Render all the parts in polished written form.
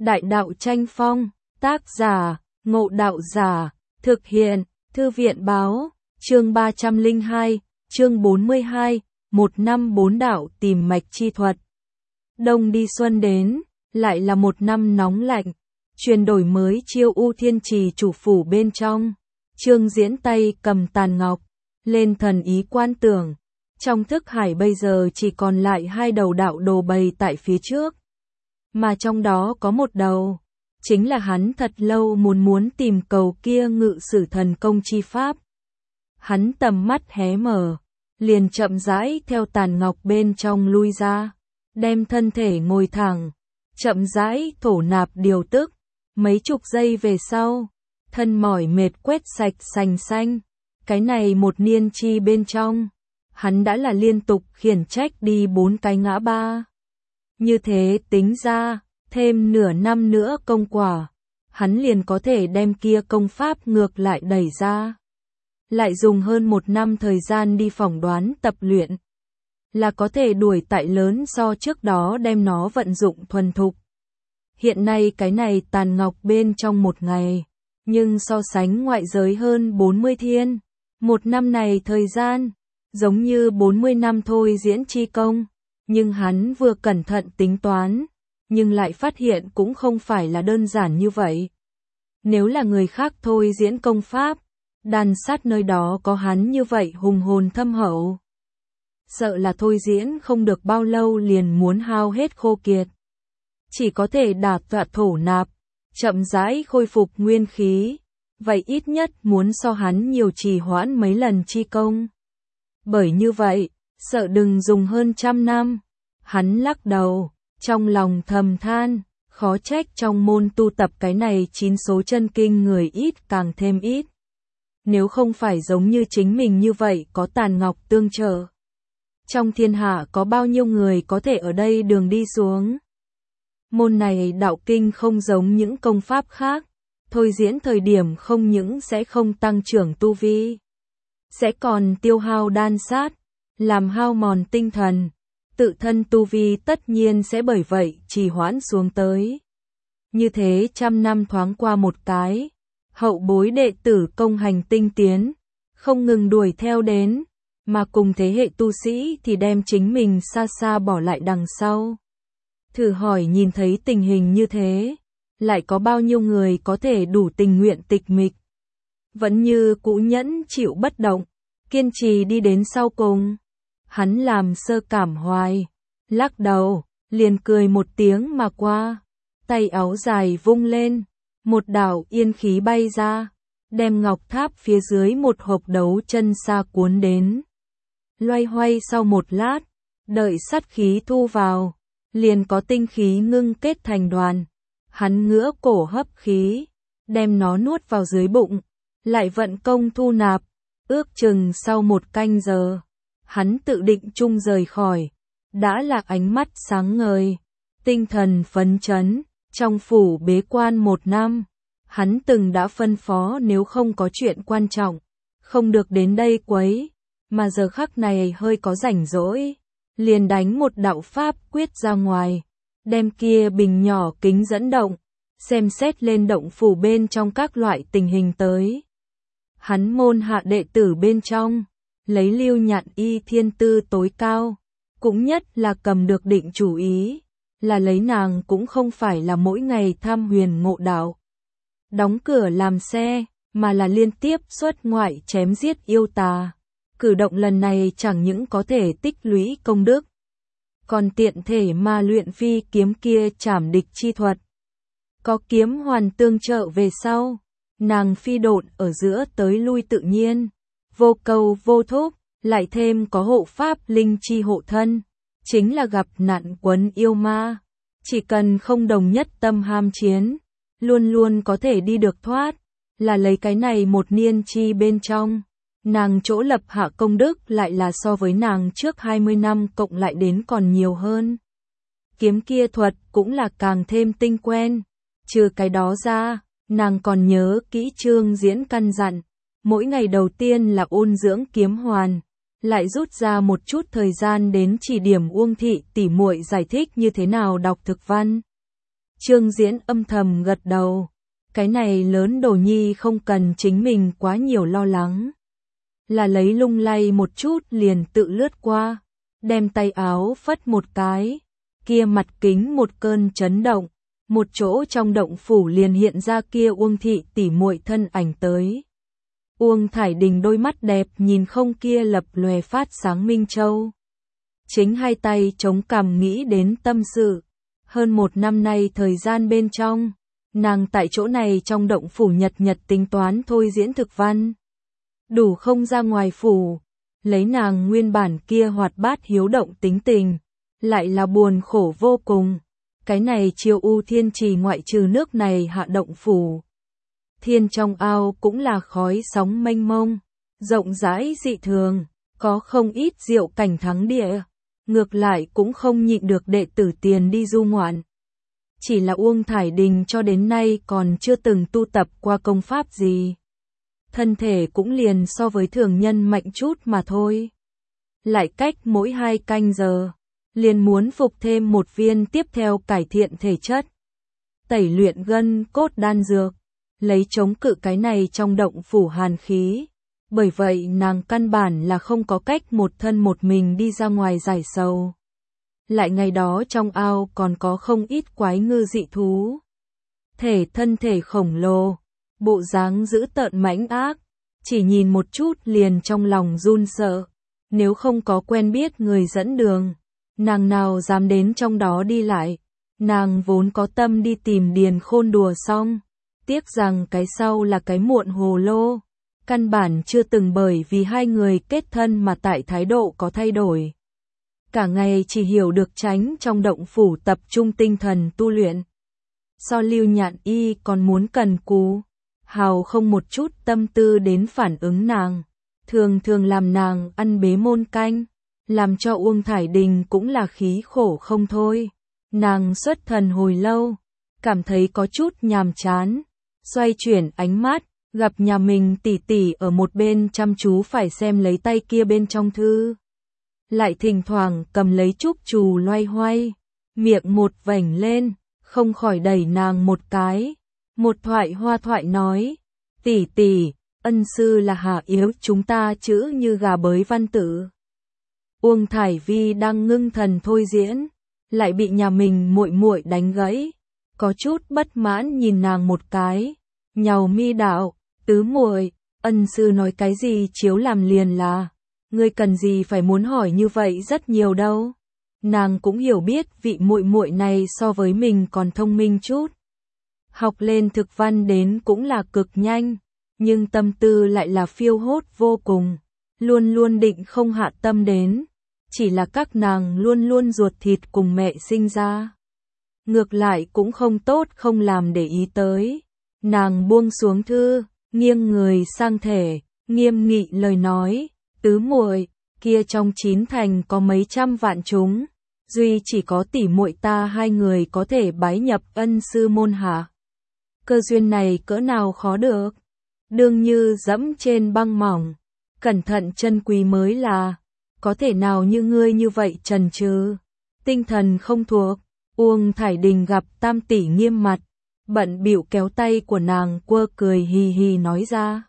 Đại đạo tranh phong, tác giả, Ngộ Đạo Giả, thực hiện, Thư viện báo, chương 302, chương 42, 1 năm 4 đạo tìm mạch chi thuật. Đông đi xuân đến, lại là một năm nóng lạnh, chuyển đổi mới chiêu U Thiên Trì chủ phủ bên trong. Trương Diễn tay cầm tàn ngọc, lên thần ý quan tưởng. Trong thức hải bây giờ chỉ còn lại 2 đầu đạo đồ bày tại phía trước. Mà trong đó có một đầu, chính là hắn thật lâu muốn tìm cầu kia ngự sử thần công chi pháp. Hắn tầm mắt hé mở, liền chậm rãi theo tàn ngọc bên trong lui ra, đem thân thể ngồi thẳng, chậm rãi thổ nạp điều tức. Mấy chục giây về sau, thân mỏi mệt quét sạch sành xanh. Cái này một niên chi bên trong, hắn đã là liên tục khiển trách đi 4 cái ngã ba. Như thế tính ra, thêm nửa năm nữa công quả, hắn liền có thể đem kia công pháp ngược lại đẩy ra. Lại dùng hơn 1 năm thời gian đi phỏng đoán tập luyện, là có thể đuổi tại lớn so trước đó đem nó vận dụng thuần thục. Hiện nay cái này tàn ngọc bên trong 1 ngày, nhưng so sánh ngoại giới hơn 40 thiên. 1 năm này thời gian, giống như 40 năm thôi diễn chi công. Nhưng hắn vừa cẩn thận tính toán, nhưng lại phát hiện cũng không phải là đơn giản như vậy. Nếu là người khác thôi diễn công pháp, đàn sát nơi đó có hắn như vậy hùng hồn thâm hậu, sợ là thôi diễn không được bao lâu liền muốn hao hết khô kiệt. Chỉ có thể đả tọa thổ nạp, chậm rãi khôi phục nguyên khí, vậy ít nhất muốn so hắn nhiều trì hoãn mấy lần chi công. Bởi như vậy, sợ đừng dùng hơn 100 năm. Hắn lắc đầu, trong lòng thầm than, khó trách trong môn tu tập cái này 9 số chân kinh người ít càng thêm ít. Nếu không phải giống như chính mình như vậy có tàn ngọc tương trợ, trong thiên hạ có bao nhiêu người có thể ở đây đường đi xuống. Môn này đạo kinh không giống những công pháp khác, thôi diễn thời điểm không những sẽ không tăng trưởng tu vi, sẽ còn tiêu hao đan sát, làm hao mòn tinh thần, tự thân tu vi tất nhiên sẽ bởi vậy trì hoãn xuống tới. Như thế 100 năm thoáng qua một cái, hậu bối đệ tử công hành tinh tiến, không ngừng đuổi theo đến, mà cùng thế hệ tu sĩ thì đem chính mình xa xa bỏ lại đằng sau. Thử hỏi nhìn thấy tình hình như thế, lại có bao nhiêu người có thể đủ tình nguyện tịch mịch, vẫn như cũ nhẫn chịu bất động, kiên trì đi đến sau cùng. Hắn làm sơ cảm hoài, lắc đầu, liền cười một tiếng mà qua, tay áo dài vung lên, một đạo yên khí bay ra, đem ngọc tháp phía dưới một hộp đấu chân xa cuốn đến. Loay hoay sau một lát, đợi sát khí thu vào, liền có tinh khí ngưng kết thành đoàn. Hắn ngửa cổ hấp khí, đem nó nuốt vào dưới bụng, lại vận công thu nạp, ước chừng sau 1 canh giờ. Hắn tự định chung rời khỏi, đã là ánh mắt sáng ngời, tinh thần phấn chấn. Trong phủ bế quan 1 năm, hắn từng đã phân phó nếu không có chuyện quan trọng, không được đến đây quấy, mà giờ khắc này hơi có rảnh rỗi, liền đánh một đạo pháp quyết ra ngoài, đem kia bình nhỏ kính dẫn động, xem xét lên động phủ bên trong các loại tình hình tới. Hắn môn hạ đệ tử bên trong, lấy Lưu Nhạn Y thiên tư tối cao, cũng nhất là cầm được định chủ ý, là lấy nàng cũng không phải là mỗi ngày tham huyền ngộ đạo, đóng cửa làm xe, mà là liên tiếp xuất ngoại chém giết yêu tà. Cử động lần này chẳng những có thể tích lũy công đức, còn tiện thể mà luyện phi kiếm kia trảm địch chi thuật. Có kiếm hoàn tương trợ về sau, nàng phi độn ở giữa tới lui tự nhiên, vô cầu vô thúc, lại thêm có hộ pháp linh chi hộ thân, chính là gặp nạn quấn yêu ma, chỉ cần không đồng nhất tâm ham chiến, luôn luôn có thể đi được thoát, là lấy cái này một niên chi bên trong. Nàng chỗ lập hạ công đức lại là so với nàng trước 20 năm cộng lại đến còn nhiều hơn. Kiếm kia thuật cũng là càng thêm tinh quen. Trừ cái đó ra, nàng còn nhớ kỹ Trương Diễn căn dặn, mỗi ngày đầu tiên là ôn dưỡng kiếm hoàn, lại rút ra một chút thời gian đến chỉ điểm Uông thị tỉ muội giải thích như thế nào đọc thực văn. Trương Diễn âm thầm gật đầu. Cái này lớn đồ nhi không cần chính mình quá nhiều lo lắng. Là lấy lung lay một chút liền tự lướt qua, đem tay áo phất một cái, kia mặt kính một cơn chấn động, một chỗ trong động phủ liền hiện ra kia Uông thị tỉ muội thân ảnh tới. Uông Thải Đình đôi mắt đẹp nhìn không kia lập lòe phát sáng minh châu. Chính hai tay chống cằm nghĩ đến tâm sự. Hơn 1 năm nay thời gian bên trong, nàng tại chỗ này trong động phủ nhật tính toán thôi diễn thực văn. Đủ không ra ngoài phủ, lấy nàng nguyên bản kia hoạt bát hiếu động tính tình, lại là buồn khổ vô cùng. Cái này Chiêu U Thiên Trì ngoại trừ nước này hạ động phủ. Thiên trong ao cũng là khói sóng mênh mông, rộng rãi dị thường, có không ít diệu cảnh thắng địa. Ngược lại cũng không nhịn được đệ tử tiền đi du ngoạn. Chỉ là Uông Thải Đình cho đến nay còn chưa từng tu tập qua công pháp gì. Thân thể cũng liền so với thường nhân mạnh chút mà thôi. Lại cách mỗi 2 canh giờ, liền muốn phục thêm một viên tiếp theo cải thiện thể chất. Tẩy luyện gân cốt đan dược, lấy chống cự cái này trong động phủ hàn khí. Bởi vậy nàng căn bản là không có cách một thân một mình đi ra ngoài giải sầu. Lại ngày đó trong ao còn có không ít quái ngư dị thú. Thân thể khổng lồ, bộ dáng dữ tợn mãnh ác, chỉ nhìn một chút liền trong lòng run sợ. Nếu không có quen biết người dẫn đường, nàng nào dám đến trong đó đi lại. Nàng vốn có tâm đi tìm Điền Khôn đùa xong, tiếc rằng cái sau là cái muộn hồ lô. Căn bản chưa từng bởi vì hai người kết thân mà tại thái độ có thay đổi. Cả ngày chỉ hiểu được tránh trong động phủ tập trung tinh thần tu luyện. So Lưu Nhạn Y còn muốn cần cù, hào không một chút tâm tư đến phản ứng nàng. Thường làm nàng ăn bế môn canh, làm cho Uông Thải Đình cũng là khí khổ không thôi. Nàng xuất thần hồi lâu, cảm thấy có chút nhàm chán, xoay chuyển ánh mắt. Gặp nhà mình tỷ tỷ ở một bên chăm chú phải xem lấy tay kia bên trong thư. Lại thỉnh thoảng cầm lấy trúc chù loay hoay, miệng một vảnh lên, không khỏi đẩy nàng một cái. Một hoa thoại nói, tỷ, ân sư là hạ yếu chúng ta chữ như gà bới văn tử. Uông Thải Vi đang ngưng thần thôi diễn, lại bị nhà mình muội đánh gãy, có chút bất mãn nhìn nàng một cái, nhàu mi đạo. Tứ muội, ân sư nói cái gì chiếu làm liền là, ngươi cần gì phải muốn hỏi như vậy rất nhiều đâu. Nàng cũng hiểu biết vị muội này so với mình còn thông minh chút. Học lên thực văn đến cũng là cực nhanh, nhưng tâm tư lại là phiêu hốt vô cùng, luôn định không hạ tâm đến. Chỉ là các nàng luôn ruột thịt cùng mẹ sinh ra. Ngược lại cũng không tốt không làm để ý tới. Nàng buông xuống thư, nghiêng người sang thể, nghiêm nghị lời nói, tứ muội, kia trong 9 thành có mấy trăm vạn chúng, duy chỉ có tỷ muội ta hai người có thể bái nhập ân sư môn hạ. Cơ duyên này cỡ nào khó được, đương như dẫm trên băng mỏng, cẩn thận chân quý mới là, có thể nào như ngươi như vậy trần trừ, tinh thần không thuộc. Uông Thải Đình gặp tam tỷ nghiêm mặt, bận bịu kéo tay của nàng quơ cười hì hì nói ra.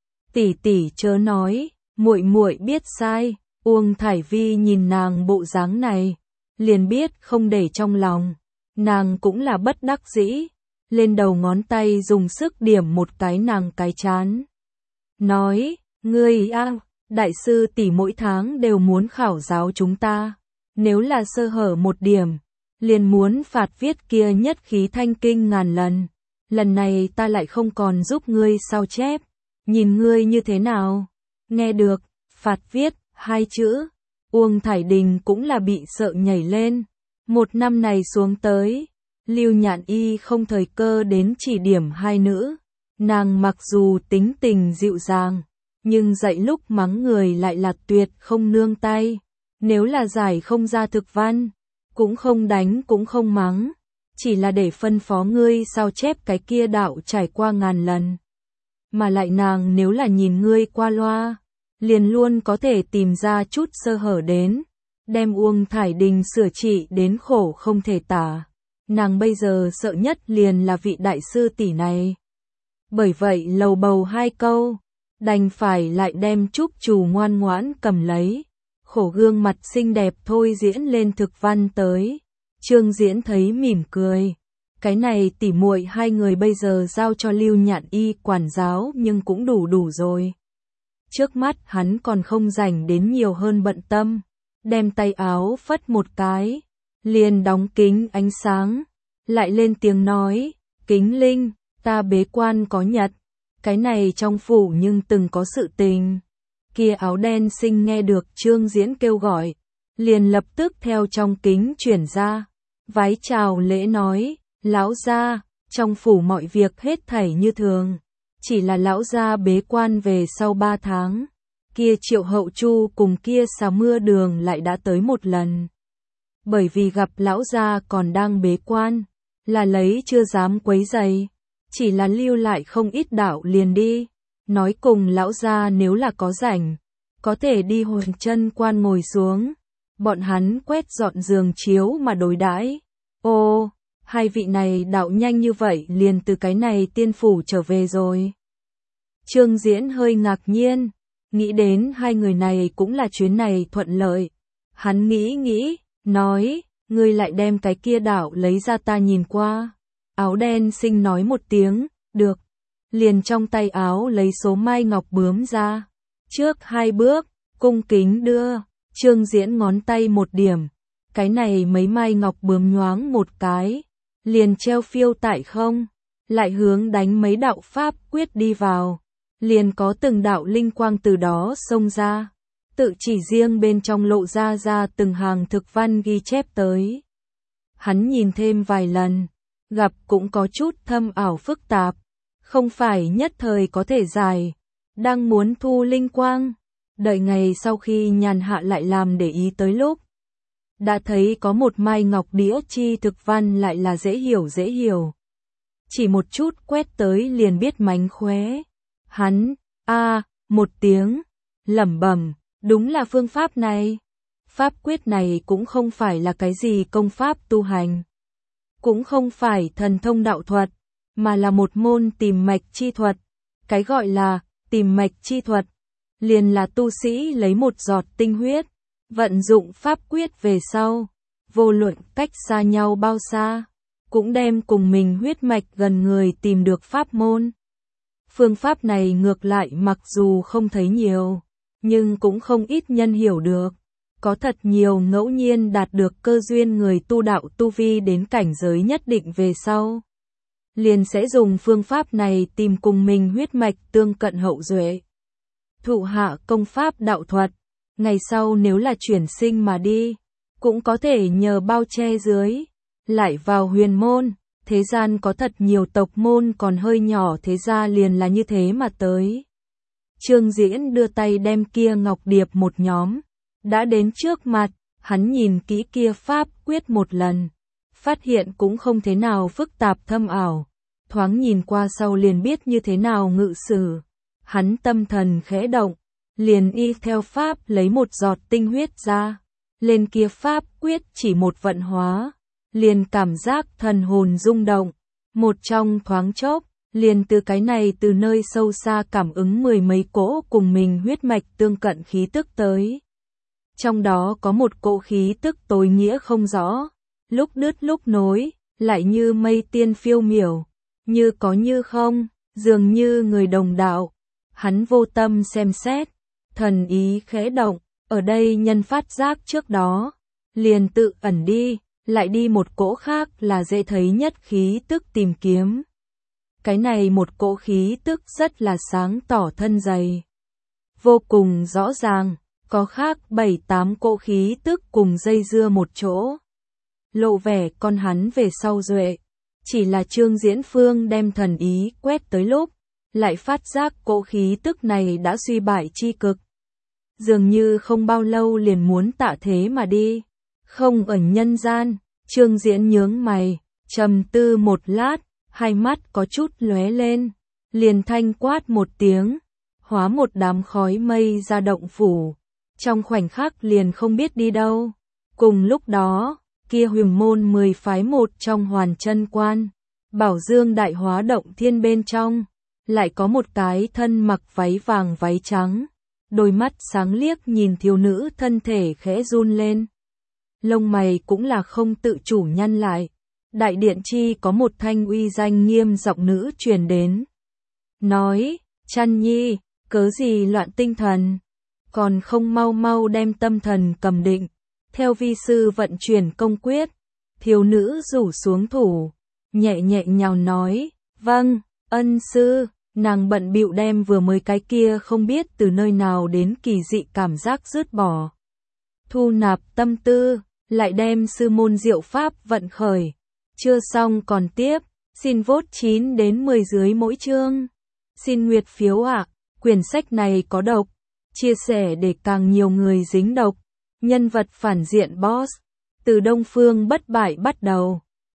Tỷ chớ nói, muội biết sai. Uông Thải Vi nhìn nàng bộ dáng này, liền biết không để trong lòng. Nàng cũng là bất đắc dĩ, lên đầu ngón tay dùng sức điểm một cái nàng cái chán. Nói, ngươi đại sư tỷ mỗi tháng đều muốn khảo giáo chúng ta. Nếu là sơ hở một điểm, liền muốn phạt viết kia nhất khí thanh kinh ngàn lần. Lần này ta lại không còn giúp ngươi sao chép. Nhìn ngươi như thế nào? Nghe được, phạt viết, 2 chữ. Uông Thải Đình cũng là bị sợ nhảy lên. 1 năm này xuống tới, Lưu Nhạn Y không thời cơ đến chỉ điểm hai nữ. Nàng mặc dù tính tình dịu dàng, nhưng dạy lúc mắng người lại là tuyệt không nương tay. Nếu là giải không ra thực văn, cũng không đánh cũng không mắng, chỉ là để phân phó ngươi sao chép cái kia đạo trải qua ngàn lần. Mà lại nàng nếu là nhìn ngươi qua loa, liền luôn có thể tìm ra chút sơ hở đến, đem Uông Thải Đình sửa trị đến khổ không thể tả. nàng bây giờ sợ nhất liền là vị đại sư tỷ này. Bởi vậy lầu bầu hai câu, đành phải lại đem Trúc Trù ngoan ngoãn cầm lấy, khổ gương mặt xinh đẹp thôi diễn lên thực văn tới. Trương Diễn thấy mỉm cười, cái này tỉ muội hai người bây giờ giao cho Lưu Nhạn Y quản giáo nhưng cũng đủ rồi. Trước mắt hắn còn không rảnh đến nhiều hơn bận tâm, đem tay áo phất một cái, liền đóng kính ánh sáng, lại lên tiếng nói, Kính Linh, ta bế quan có nhật, cái này trong phủ nhưng từng có sự tình. Kia áo đen xinh nghe được Trương Diễn kêu gọi, liền lập tức theo trong kính chuyển ra, vái chào lễ nói, lão gia, trong phủ mọi việc hết thảy như thường, chỉ là lão gia bế quan về sau 3 tháng, kia Triệu Hậu Chu cùng kia Xà Mưa Đường lại đã tới một lần. Bởi vì gặp lão gia còn đang bế quan, là lấy chưa dám quấy rầy, chỉ là lưu lại không ít đạo liền đi, nói cùng lão gia nếu là có rảnh, có thể đi hồn chân quan ngồi xuống, bọn hắn quét dọn giường chiếu mà đối đãi. Ô, hai vị này đạo nhanh như vậy liền từ cái này tiên phủ trở về rồi. Trương Diễn hơi ngạc nhiên, nghĩ đến hai người này cũng là chuyến này thuận lợi. Hắn nghĩ, nói, ngươi lại đem cái kia đạo lấy ra ta nhìn qua. Áo đen xinh nói một tiếng, được. Liền trong tay áo lấy số mai ngọc bướm ra. Trước 2 bước, cung kính đưa, Trương Diễn ngón tay một điểm. Cái này mấy mai ngọc bướm nhoáng một cái, liền treo phiêu tại không, lại hướng đánh mấy đạo pháp quyết đi vào, liền có từng đạo linh quang từ đó xông ra, tự chỉ riêng bên trong lộ ra từng hàng thực văn ghi chép tới. Hắn nhìn thêm vài lần, gặp cũng có chút thâm ảo phức tạp, không phải nhất thời có thể giải, đang muốn thu linh quang, đợi ngày sau khi nhàn hạ lại làm để ý tới lúc. Đã thấy có một mai ngọc đĩa chi thực văn lại là dễ hiểu. Chỉ một chút quét tới liền biết mánh khóe. Hắn, một tiếng, lẩm bẩm, đúng là phương pháp này. Pháp quyết này cũng không phải là cái gì công pháp tu hành. Cũng không phải thần thông đạo thuật, mà là một môn tìm mạch chi thuật. Cái gọi là tìm mạch chi thuật, liền là tu sĩ lấy một giọt tinh huyết, vận dụng pháp quyết về sau, vô luận cách xa nhau bao xa, cũng đem cùng mình huyết mạch gần người tìm được pháp môn. Phương pháp này ngược lại mặc dù không thấy nhiều, nhưng cũng không ít nhân hiểu được. Có thật nhiều ngẫu nhiên đạt được cơ duyên người tu đạo tu vi đến cảnh giới nhất định về sau, liền sẽ dùng phương pháp này tìm cùng mình huyết mạch tương cận hậu duệ. Thụ hạ công pháp đạo thuật, ngày sau nếu là chuyển sinh mà đi, cũng có thể nhờ bao che dưới, lại vào huyền môn. Thế gian có thật nhiều tộc môn còn hơi nhỏ, thế ra liền là như thế mà tới. Trương Diễn đưa tay đem kia ngọc điệp một nhóm, đã đến trước mặt, hắn nhìn kỹ kia pháp quyết một lần, phát hiện cũng không thế nào phức tạp thâm ảo, thoáng nhìn qua sau liền biết như thế nào ngự sử. Hắn tâm thần khẽ động, liền y theo pháp lấy một giọt tinh huyết ra, lên kia pháp quyết chỉ một vận hóa, liền cảm giác thần hồn rung động, một trong thoáng chốc, liền từ cái này từ nơi sâu xa cảm ứng 10 mấy cỗ cùng mình huyết mạch tương cận khí tức tới. Trong đó có một cỗ khí tức tối nghĩa không rõ, lúc đứt lúc nối, lại như mây tiên phiêu miểu, như có như không, dường như người đồng đạo. Hắn vô tâm xem xét, thần ý khẽ động, ở đây nhân phát giác trước đó, liền tự ẩn đi, lại đi một cỗ khác là dễ thấy nhất khí tức tìm kiếm. Cái này một cỗ khí tức rất là sáng tỏ thân dày, vô cùng rõ ràng, có khác 7-8 cỗ khí tức cùng dây dưa một chỗ. Lộ vẻ con hắn về sau duệ, chỉ là Trương Diễn Phương đem thần ý quét tới lúc, lại phát giác cỗ khí tức này đã suy bại chi cực. Dường như không bao lâu liền muốn tạ thế mà đi, không ở nhân gian. Trương Diễn nhướng mày, trầm tư một lát, hai mắt có chút lóe lên, liền thanh quát một tiếng, hóa một đám khói mây ra động phủ, trong khoảnh khắc liền không biết đi đâu. Cùng lúc đó, kia huyền môn 10 phái một trong Hoàn Chân Quan, Bảo Dương Đại Hóa Động Thiên bên trong, lại có một cái thân mặc váy vàng váy trắng, đôi mắt sáng liếc nhìn thiếu nữ, thân thể khẽ run lên. Lông mày cũng là không tự chủ nhăn lại. Đại điện chi có một thanh uy danh nghiêm giọng nữ truyền đến. Nói, Chăn Nhi, cớ gì loạn tinh thần, còn không mau mau đem tâm thần cầm định, theo vi sư vận chuyển công quyết. Thiếu nữ rủ xuống thủ, nhẹ nhẹ nhào nói, vâng, ân sư. Nàng bận bịu đem vừa mới cái kia không biết từ nơi nào đến kỳ dị cảm giác dứt bỏ. Thu nạp tâm tư, lại đem sư môn diệu pháp vận khởi. Chưa xong còn tiếp, xin vote 9 đến 10 dưới mỗi chương. Xin nguyệt phiếu ạ, quyển sách này có độc, chia sẻ để càng nhiều người dính độc. Nhân vật phản diện boss, từ Đông Phương Bất Bại bắt đầu.